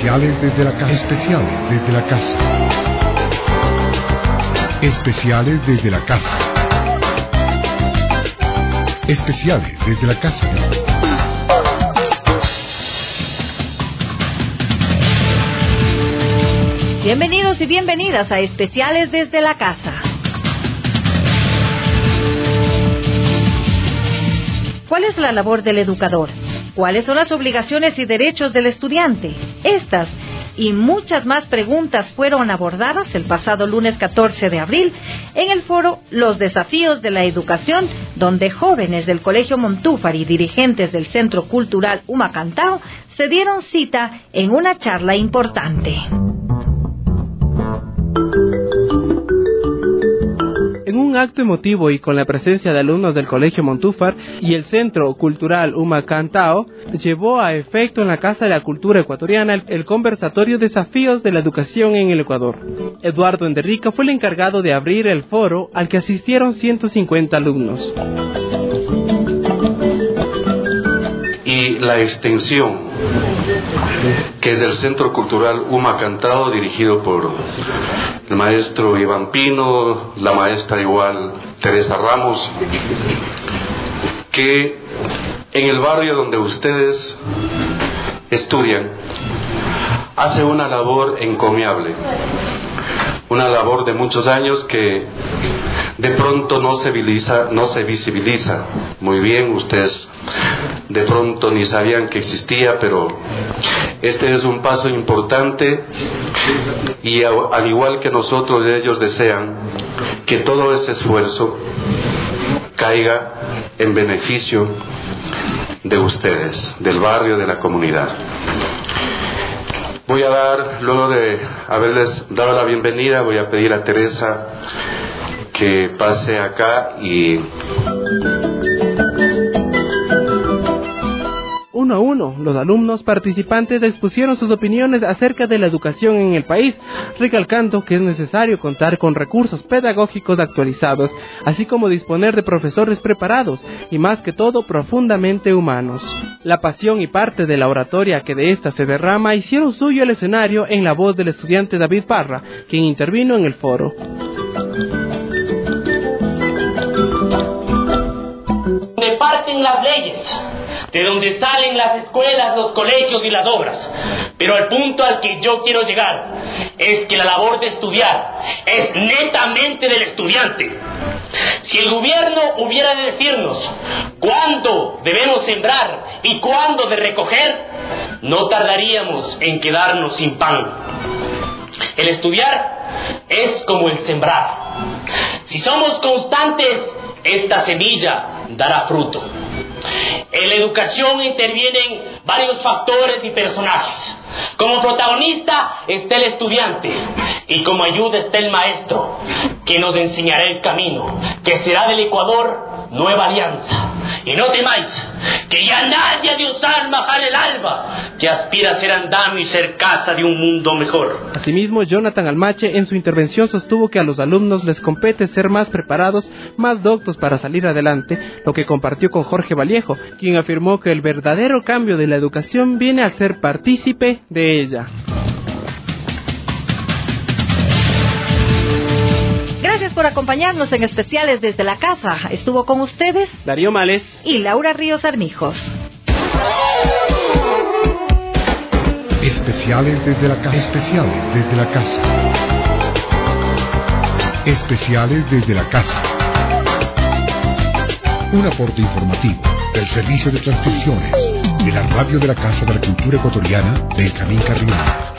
Especiales desde la casa. Especiales desde la casa. Especiales desde la casa. Especiales desde la casa. Bienvenidos y bienvenidas a Especiales desde la casa. ¿Cuál es la labor del educador? ¿Cuáles son las obligaciones y derechos del estudiante? Estas y muchas más preguntas fueron abordadas el pasado lunes 14 de abril en el foro Los Desafíos de la Educación, donde jóvenes del Colegio Montúfar y dirigentes del Centro Cultural Humacantao se dieron cita en una charla importante. En un acto emotivo y con la presencia de alumnos del Colegio Montúfar y el Centro Cultural Humacantao, llevó a efecto en la Casa de la Cultura Ecuatoriana el conversatorio Desafíos de la Educación en el Ecuador. Eduardo Enderrica fue el encargado de abrir el foro al que asistieron 150 alumnos. Y la extensión, que es del Centro Cultural Humacantao, dirigido por el maestro Iván Pino, la maestra igual Teresa Ramos, que en el barrio donde ustedes estudian hace una labor encomiable, una labor de muchos años que de pronto no se visibiliza muy bien. Ustedes de pronto ni sabían que existía, pero este es un paso importante y al igual que nosotros, ellos desean que todo ese esfuerzo caiga en beneficio de ustedes, del barrio, de la comunidad. Voy a dar, luego de haberles dado la bienvenida, voy a pedir a Teresa que pase acá y... Uno a uno, los alumnos participantes expusieron sus opiniones acerca de la educación en el país, recalcando que es necesario contar con recursos pedagógicos actualizados, así como disponer de profesores preparados y, más que todo, profundamente humanos. La pasión y parte de la oratoria que de esta se derrama hicieron suyo el escenario en la voz del estudiante David Parra, quien intervino en el foro. Donde parten las leyes, de donde salen las escuelas, los colegios y las obras. Pero el punto al que yo quiero llegar es que la labor de estudiar es netamente del estudiante. Si el gobierno hubiera de decirnos cuándo debemos sembrar y cuándo de recoger, no tardaríamos en quedarnos sin pan. El estudiar es como el sembrar. Si somos constantes, esta semilla dará fruto. En la educación intervienen varios factores y personajes. Como protagonista está el estudiante y como ayuda está el maestro, que nos enseñará el camino, que será del Ecuador nueva alianza. Y no temáis, que ya nadie de Osalma jale el alba, que aspira a ser andamio y ser casa de un mundo mejor. Asimismo, Jonathan Almache en su intervención sostuvo que a los alumnos les compete ser más preparados, más doctos para salir adelante, lo que compartió con Jorge Vallejo, quien afirmó que el verdadero cambio de la educación viene al ser partícipe de ella. Gracias por acompañarnos en Especiales desde la casa. Estuvo con ustedes Darío Males y Laura Ríos Armijos. Especiales desde la casa. Especiales desde la casa. Especiales desde la casa. Un aporte informativo del Servicio de Transmisiones de la Radio de la Casa de la Cultura Ecuatoriana, Benjamín Carrión.